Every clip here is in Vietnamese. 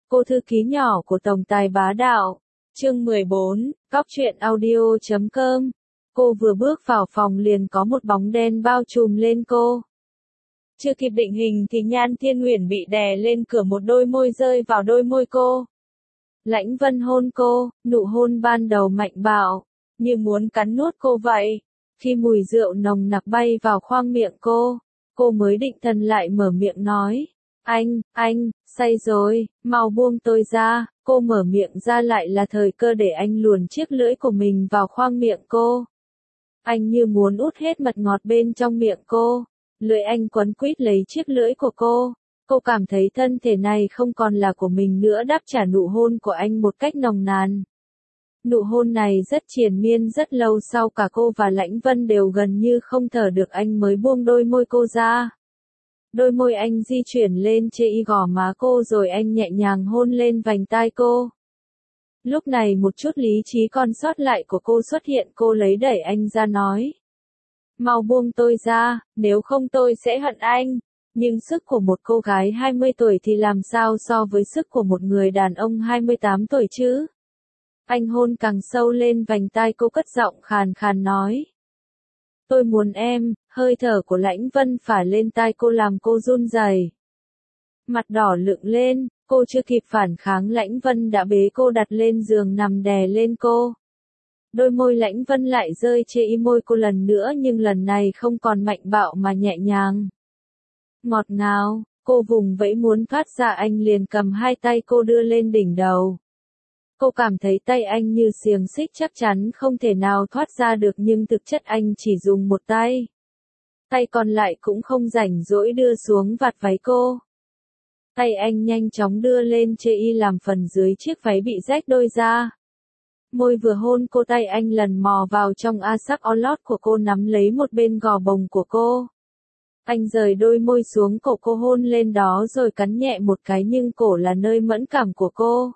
Cô thư ký nhỏ của tổng tài bá đạo. Chương 14, Cóc truyện audio.com. Cô vừa bước vào phòng liền có một bóng đen bao trùm lên cô. Chưa kịp định hình thì Nhan Thiên Uyển bị đè lên cửa, một đôi môi rơi vào đôi môi cô. Lãnh Vân hôn cô, nụ hôn ban đầu mạnh bạo, như muốn cắn nuốt cô vậy. Khi mùi rượu nồng nặc bay vào khoang miệng cô mới định thần lại mở miệng nói. Anh, say rồi, mau buông tôi ra. Cô mở miệng ra lại là thời cơ để anh luồn chiếc lưỡi của mình vào khoang miệng cô. Anh như muốn út hết mật ngọt bên trong miệng cô. Lưỡi anh quấn quýt lấy chiếc lưỡi của cô. Cô cảm thấy thân thể này không còn là của mình nữa, đáp trả nụ hôn của anh một cách nồng nàn. Nụ hôn này rất triền miên, rất lâu sau cả cô và Lãnh Vân đều gần như không thở được, anh mới buông đôi môi cô ra. Đôi môi anh di chuyển lên trên gò má cô rồi anh nhẹ nhàng hôn lên vành tai cô. Lúc này một chút lý trí còn sót lại của cô xuất hiện, cô lấy đẩy anh ra nói. Mau buông tôi ra, nếu không tôi sẽ hận anh. Nhưng sức của một cô gái 20 tuổi thì làm sao so với sức của một người đàn ông 28 tuổi chứ? Anh hôn càng sâu lên vành tai cô, cất giọng khàn khàn nói. Tôi muốn em. Hơi thở của Lãnh Vân phả lên tai cô làm cô run rẩy. Mặt đỏ lựng lên, cô chưa kịp phản kháng Lãnh Vân đã bế cô đặt lên giường nằm đè lên cô. Đôi môi Lãnh Vân lại rơi trên môi cô lần nữa, nhưng lần này không còn mạnh bạo mà nhẹ nhàng. Ngọt ngào, cô vùng vẫy muốn thoát ra, anh liền cầm hai tay cô đưa lên đỉnh đầu. Cô cảm thấy tay anh như xiềng xích, chắc chắn không thể nào thoát ra được, nhưng thực chất anh chỉ dùng một tay. Tay còn lại cũng không rảnh rỗi đưa xuống vạt váy cô. Tay anh nhanh chóng đưa lên trên làm phần dưới chiếc váy bị rách đôi ra. Môi vừa hôn cô, tay anh lần mò vào trong a sắc o lót của cô, nắm lấy một bên gò bồng của cô. Anh rời đôi môi xuống cổ cô, hôn lên đó rồi cắn nhẹ một cái, nhưng cổ là nơi mẫn cảm của cô.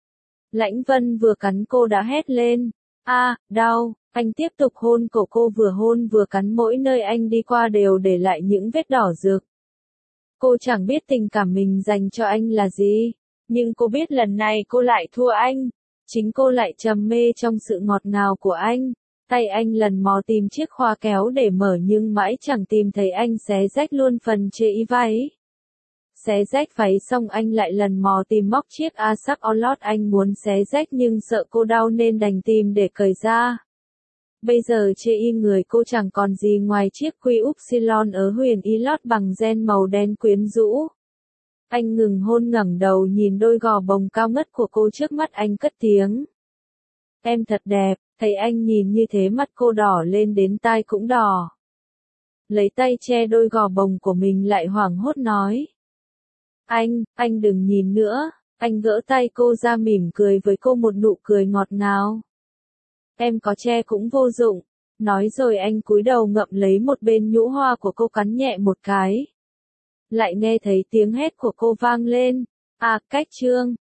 Lãnh Vân vừa cắn cô đã hét lên. Đau. Anh tiếp tục hôn cổ cô, vừa hôn vừa cắn, mỗi nơi anh đi qua đều để lại những vết đỏ rực. Cô chẳng biết tình cảm mình dành cho anh là gì, nhưng cô biết lần này cô lại thua anh. Chính cô lại trầm mê trong sự ngọt ngào của anh. Tay anh lần mò tìm chiếc khóa kéo để mở nhưng mãi chẳng tìm thấy, anh xé rách luôn phần trên váy. Xé rách váy xong anh lại lần mò tìm móc chiếc a sắc o lót, anh muốn xé rách nhưng sợ cô đau nên đành tìm để cởi ra. Bây giờ trên người cô chẳng còn gì ngoài chiếc quy upsilon ở huyền y lót bằng ren màu đen quyến rũ. Anh ngừng hôn, ngẩng đầu nhìn đôi gò bồng cao ngất của cô trước mắt, anh cất tiếng. Em thật đẹp. Thấy anh nhìn như thế mắt cô đỏ lên đến tai cũng đỏ. Lấy tay che đôi gò bồng của mình lại hoảng hốt nói. Anh đừng nhìn nữa. Anh gỡ tay cô ra, mỉm cười với cô một nụ cười ngọt ngào. Em có che cũng vô dụng. Nói rồi anh cúi đầu ngậm lấy một bên nhũ hoa của cô, cắn nhẹ một cái. Lại nghe thấy tiếng hét của cô vang lên. Cách chương.